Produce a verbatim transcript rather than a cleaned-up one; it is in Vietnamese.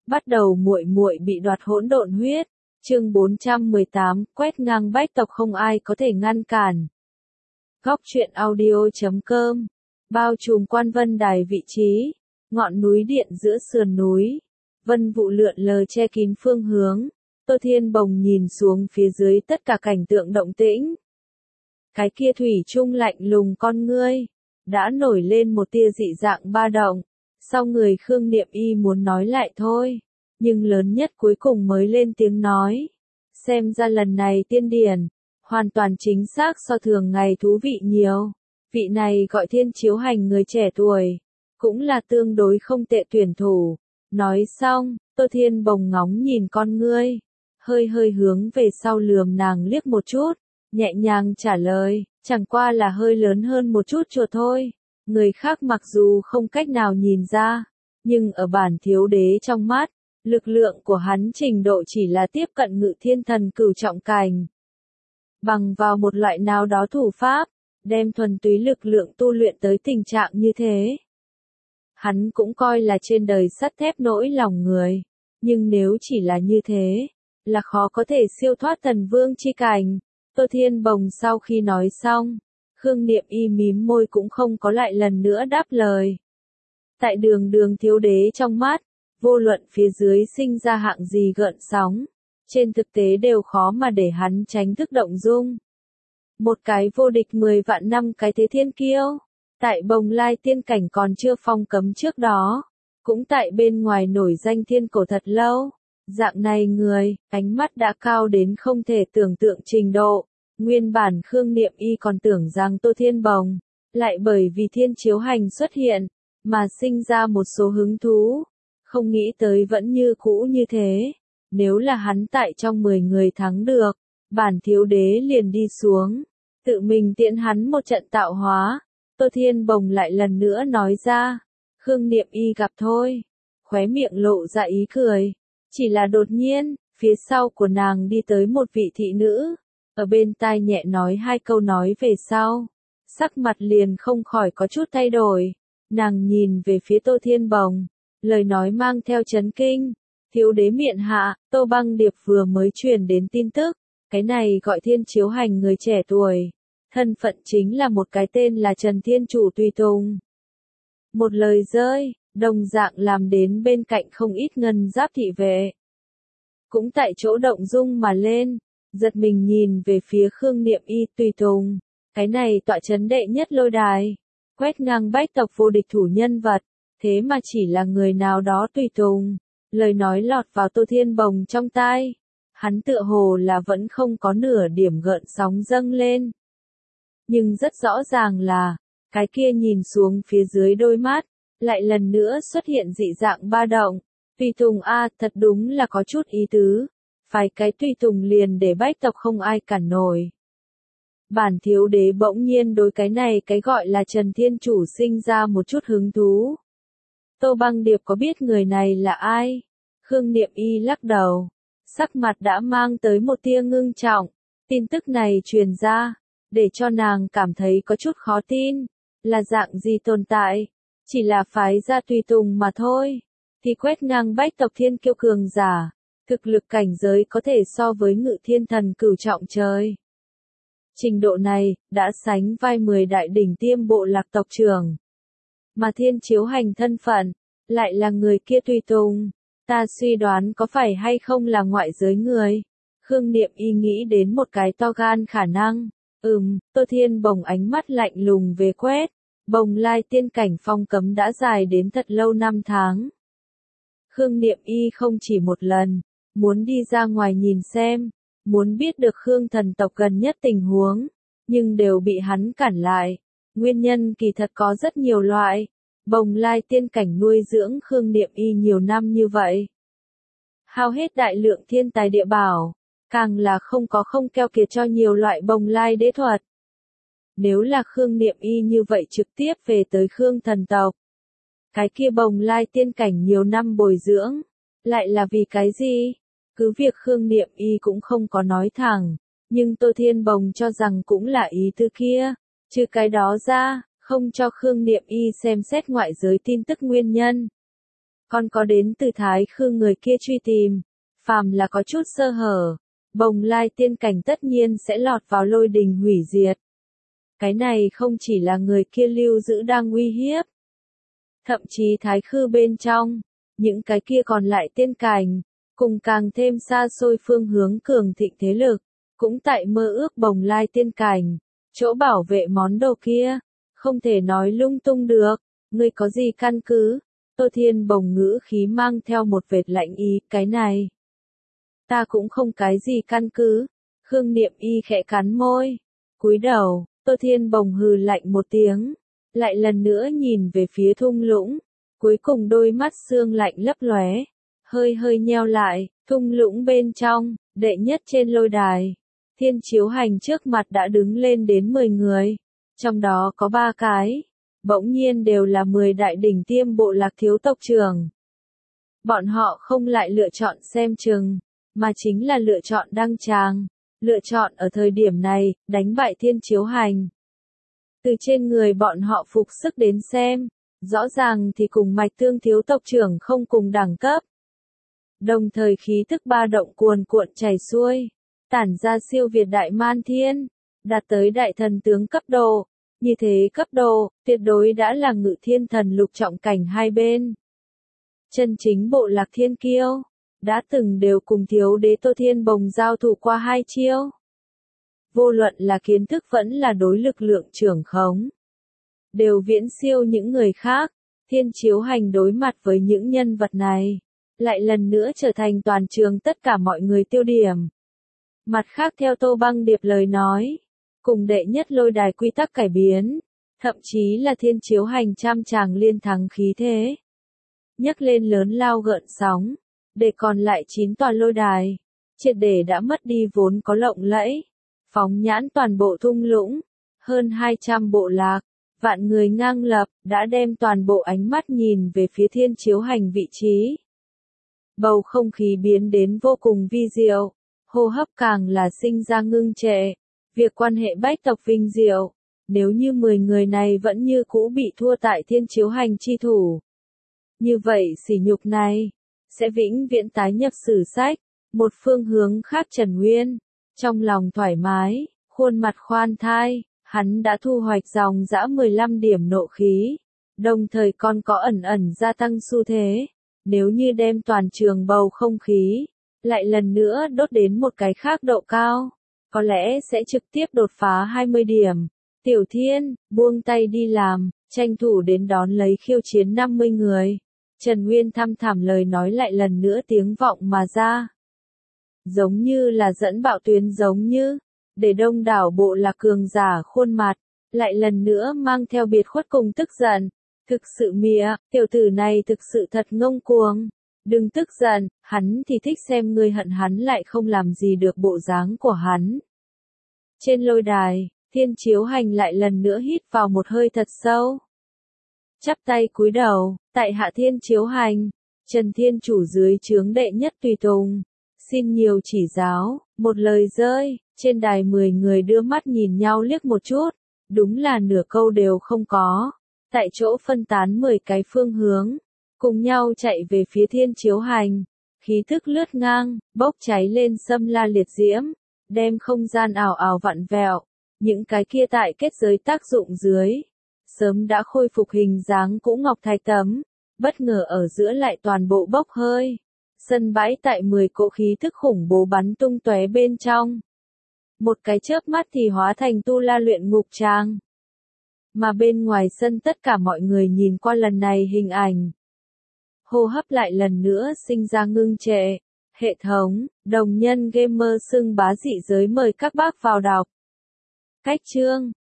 Bắt đầu muội muội bị đoạt hỗn độn huyết. Chương bốn trăm mười tám, quét ngang bách tộc không ai có thể ngăn cản. Góc truyện audio chấm com. Bao trùm Quan Vân Đài vị trí, ngọn núi điện giữa sườn núi, vân vụ lượn lờ che kín phương hướng. Tô Thiên Bồng nhìn xuống phía dưới tất cả cảnh tượng động tĩnh. Cái kia thủy chung lạnh lùng con ngươi, đã nổi lên một tia dị dạng ba động. Sau người Khương Niệm Y muốn nói lại thôi, nhưng lớn nhất cuối cùng mới lên tiếng nói. Xem ra lần này tiên điển, hoàn toàn chính xác so thường ngày thú vị nhiều. Vị này gọi Thiên Chiếu Hành người trẻ tuổi, cũng là tương đối không tệ tuyển thủ. Nói xong, Tô Thiên Bồng ngóng nhìn con ngươi, hơi hơi hướng về sau lườm nàng liếc một chút, nhẹ nhàng trả lời, chẳng qua là hơi lớn hơn một chút chùa thôi. Người khác mặc dù không cách nào nhìn ra, nhưng ở bản thiếu đế trong mắt, lực lượng của hắn trình độ chỉ là tiếp cận ngự thiên thần cửu trọng cảnh. Bằng vào một loại nào đó thủ pháp, đem thuần túy lực lượng tu luyện tới tình trạng như thế. Hắn cũng coi là trên đời sắt thép nỗi lòng người, nhưng nếu chỉ là như thế, là khó có thể siêu thoát thần vương chi cảnh. Tô Thiên Bồng sau khi nói xong, Khương Niệm Y mím môi cũng không có lại lần nữa đáp lời. Tại đường đường thiếu đế trong mắt, vô luận phía dưới sinh ra hạng gì gợn sóng, trên thực tế đều khó mà để hắn tránh thức động dung. Một cái vô địch mười vạn năm cái thế thiên kiêu, tại Bồng Lai tiên cảnh còn chưa phong cấm trước đó, cũng tại bên ngoài nổi danh thiên cổ thật lâu. Dạng này người, ánh mắt đã cao đến không thể tưởng tượng trình độ. Nguyên bản Khương Niệm Y còn tưởng rằng Tô Thiên Bồng, lại bởi vì Thiên Chiếu Hành xuất hiện, mà sinh ra một số hứng thú. Không nghĩ tới vẫn như cũ như thế. Nếu là hắn tại trong mười người thắng được, bản thiếu đế liền đi xuống, tự mình tiễn hắn một trận tạo hóa. Tô Thiên Bồng lại lần nữa nói ra, Khương Niệm Y gặp thôi, khóe miệng lộ ra ý cười. Chỉ là đột nhiên, phía sau của nàng đi tới một vị thị nữ, ở bên tai nhẹ nói hai câu nói về sau, sắc mặt liền không khỏi có chút thay đổi. Nàng nhìn về phía Tô Thiên Bồng, lời nói mang theo chấn kinh. Thiếu đế miện hạ, Tô Băng Điệp vừa mới truyền đến tin tức, cái này gọi Thiên Chiếu Hành người trẻ tuổi, thân phận chính là một cái tên là Trần Thiên Chủ tùy tùng. Một lời rơi, đồng dạng làm đến bên cạnh không ít ngân giáp thị vệ. Cũng tại chỗ động dung mà lên, giật mình nhìn về phía Khương Niệm Y tùy tùng, cái này tọa chấn đệ nhất lôi đài, quét ngang bách tộc vô địch thủ nhân vật, thế mà chỉ là người nào đó tùy tùng. Lời nói lọt vào Tô Thiên Bồng trong tai, hắn tựa hồ là vẫn không có nửa điểm gợn sóng dâng lên. Nhưng rất rõ ràng là, cái kia nhìn xuống phía dưới đôi mắt, lại lần nữa xuất hiện dị dạng ba động. Tùy tùng a, thật đúng là có chút ý tứ, phải cái tùy tùng liền để bách tộc không ai cản nổi. Bản thiếu đế bỗng nhiên đối cái này cái gọi là Trần Thiên Chủ sinh ra một chút hứng thú. Tô Băng Điệp có biết người này là ai? Khương Niệm Y lắc đầu, sắc mặt đã mang tới một tia ngưng trọng. Tin tức này truyền ra, để cho nàng cảm thấy có chút khó tin. Là dạng gì tồn tại? Chỉ là phái ra tùy tùng mà thôi. Thì quét ngang bách tộc thiên kiêu cường giả, thực lực cảnh giới có thể so với ngự thiên thần cửu trọng trời. Trình độ này, đã sánh vai mười đại đỉnh tiêm bộ lạc tộc trưởng. Mà Thiên Chiếu Hành thân phận, lại là người kia tùy tùng. Ta suy đoán có phải hay không là ngoại giới người. Khương Niệm Y nghĩ đến một cái to gan khả năng. Ừm, Tô Thiên Bồng ánh mắt lạnh lùng về quét. Bồng Lai tiên cảnh phong cấm đã dài đến thật lâu năm tháng. Khương Niệm Y không chỉ một lần, muốn đi ra ngoài nhìn xem, muốn biết được Khương thần tộc gần nhất tình huống, nhưng đều bị hắn cản lại. Nguyên nhân kỳ thật có rất nhiều loại. Bồng Lai tiên cảnh nuôi dưỡng Khương Niệm Y nhiều năm như vậy, hao hết đại lượng thiên tài địa bảo, càng là không có không keo kiệt cho nhiều loại Bồng Lai đế thuật. Nếu là Khương Niệm Y như vậy trực tiếp về tới Khương thần tộc, cái kia Bồng Lai tiên cảnh nhiều năm bồi dưỡng, lại là vì cái gì? Cứ việc Khương Niệm Y cũng không có nói thẳng, nhưng Tô Thiên Bồng cho rằng cũng là ý tư kia. Trừ cái đó ra, không cho Khương Niệm Y xem xét ngoại giới tin tức nguyên nhân. Còn có đến từ Thái Khư người kia truy tìm, phàm là có chút sơ hở, Bồng Lai tiên cảnh tất nhiên sẽ lọt vào lôi đình hủy diệt. Cái này không chỉ là người kia lưu giữ đang uy hiếp. Thậm chí Thái Khư bên trong, những cái kia còn lại tiên cảnh, cùng càng thêm xa xôi phương hướng cường thịnh thế lực, cũng tại mơ ước Bồng Lai tiên cảnh, chỗ bảo vệ món đồ kia, không thể nói lung tung được, ngươi có gì căn cứ? Tô Thiên Bồng ngữ khí mang theo một vệt lạnh ý, cái này. Ta cũng không cái gì căn cứ, Khương Niệm Y khẽ cắn môi, cúi đầu, Tô Thiên Bồng hừ lạnh một tiếng, lại lần nữa nhìn về phía thung lũng, cuối cùng đôi mắt sương lạnh lấp lóe, hơi hơi nheo lại, thung lũng bên trong, đệ nhất trên lôi đài. Thiên Chiếu Hành trước mặt đã đứng lên đến mười người, trong đó có ba cái, bỗng nhiên đều là mười đại đỉnh tiêm bộ lạc thiếu tộc trưởng. Bọn họ không lại lựa chọn xem chừng, mà chính là lựa chọn đăng tràng, lựa chọn ở thời điểm này, đánh bại Thiên Chiếu Hành. Từ trên người bọn họ phục sức đến xem, rõ ràng thì cùng Mạch Tương thiếu tộc trưởng không cùng đẳng cấp. Đồng thời khí tức ba động cuồn cuộn chảy xuôi, tản ra siêu việt đại man thiên, đạt tới đại thần tướng cấp độ, như thế cấp độ, tuyệt đối đã là ngự thiên thần lục trọng cảnh hai bên. Chân chính bộ lạc thiên kiêu, đã từng đều cùng thiếu đế Tô Thiên Bồng giao thủ qua hai chiêu. Vô luận là kiến thức vẫn là đối lực lượng trưởng khống, đều viễn siêu những người khác. Thiên Chiếu Hành đối mặt với những nhân vật này, lại lần nữa trở thành toàn trường tất cả mọi người tiêu điểm. Mặt khác theo Tô Băng Điệp lời nói, cùng đệ nhất lôi đài quy tắc cải biến, thậm chí là Thiên Chiếu Hành trăm tràng liên thắng khí thế, nhấc lên lớn lao gợn sóng, để còn lại chín tòa lôi đài, triệt để đã mất đi vốn có lộng lẫy, phóng nhãn toàn bộ thung lũng, hơn hai trăm bộ lạc, vạn người ngang lập, đã đem toàn bộ ánh mắt nhìn về phía Thiên Chiếu Hành vị trí. Bầu không khí biến đến vô cùng vi diệu, hô hấp càng là sinh ra ngưng trệ, việc quan hệ bách tộc vinh diệu, nếu như mười người này vẫn như cũ bị thua tại Thiên Chiếu Hành chi thủ. Như vậy sỉ nhục này, sẽ vĩnh viễn tái nhập sử sách. Một phương hướng khác Trần Nguyên, trong lòng thoải mái, khuôn mặt khoan thai, hắn đã thu hoạch dòng dã mười lăm điểm nộ khí, đồng thời còn có ẩn ẩn gia tăng xu thế, nếu như đem toàn trường bầu không khí, lại lần nữa đốt đến một cái khác độ cao, có lẽ sẽ trực tiếp đột phá hai mươi điểm. Tiểu Thiên, buông tay đi làm, tranh thủ đến đón lấy khiêu chiến năm mươi người. Trần Nguyên thăm thẳm lời nói lại lần nữa tiếng vọng mà ra. Giống như là dẫn bạo tuyến giống như, để đông đảo bộ lạc cường giả khuôn mặt, lại lần nữa mang theo biệt khuất cùng tức giận. Thực sự mịa, tiểu tử này thực sự thật ngông cuồng. Đừng tức giận, hắn thì thích xem người hận hắn lại không làm gì được bộ dáng của hắn. Trên lôi đài, Thiên Chiếu Hành lại lần nữa hít vào một hơi thật sâu. Chắp tay cúi đầu, tại hạ Thiên Chiếu Hành, Trần Thiên Chủ dưới trướng đệ nhất tùy tùng, xin nhiều chỉ giáo. Một lời rơi, trên đài mười người đưa mắt nhìn nhau liếc một chút, đúng là nửa câu đều không có. Tại chỗ phân tán mười cái phương hướng, cùng nhau chạy về phía Thiên Chiếu Hành, khí thức lướt ngang, bốc cháy lên xâm la liệt diễm, đem không gian ảo ảo vặn vẹo, những cái kia tại kết giới tác dụng dưới, sớm đã khôi phục hình dáng cũ ngọc thạch tấm, bất ngờ ở giữa lại toàn bộ bốc hơi. Sân bãi tại mười cỗ khí thức khủng bố bắn tung tóe bên trong. Một cái chớp mắt thì hóa thành tu la luyện ngục tràng. Mà bên ngoài sân tất cả mọi người nhìn qua lần này hình ảnh. Hô hấp lại lần nữa sinh ra ngưng trệ. Hệ thống, đồng nhân gamer xưng bá dị giới mời các bác vào đọc. Cách chương